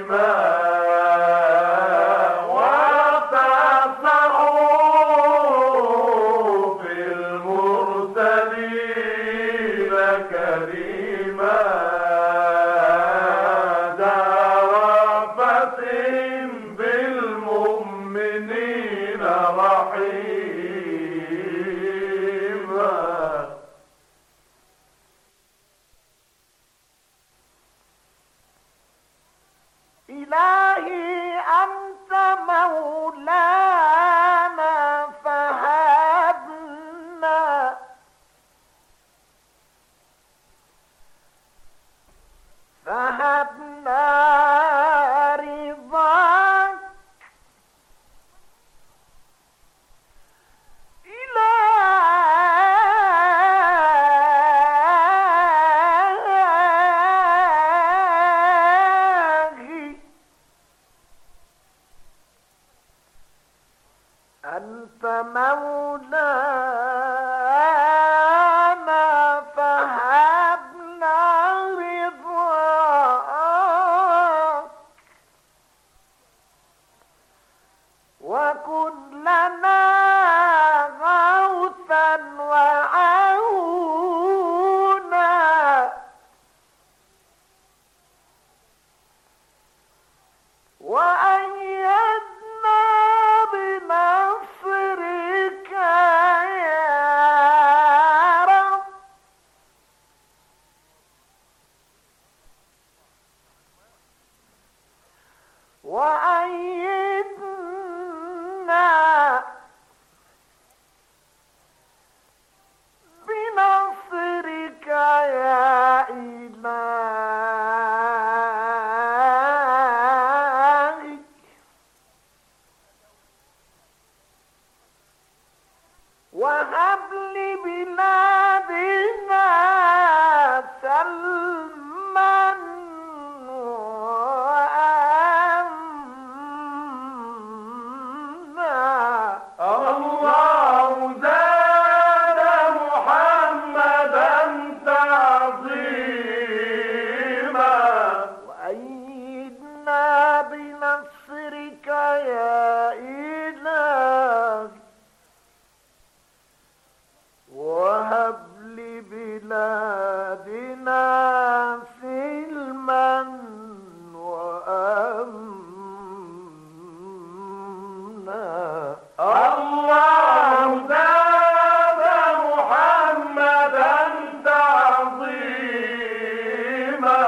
إلهي أنت مولانا فهبنا رضاك أنت مولانا فهبنا رضاك وكن لنا غوثا وعونا وأيدنا بنصرك يا رب وأيدنا بنصرك يا إلهي وهب لبلادنا سلما وأمنا الله زاد محمدا تعظيما وأيدنا بنصرك يا إلهي وهب لبلادنا سلما وأمنا الله زاد محمدا تعظيما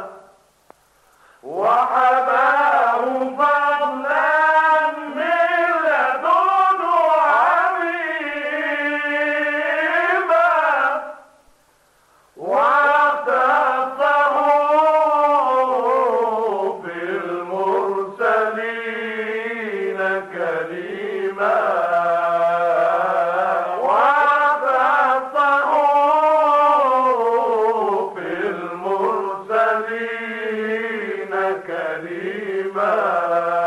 وحباه فضلا من لدنه عظيما واختصه بالمرسلين كريما واختصه بالمرسلين كريما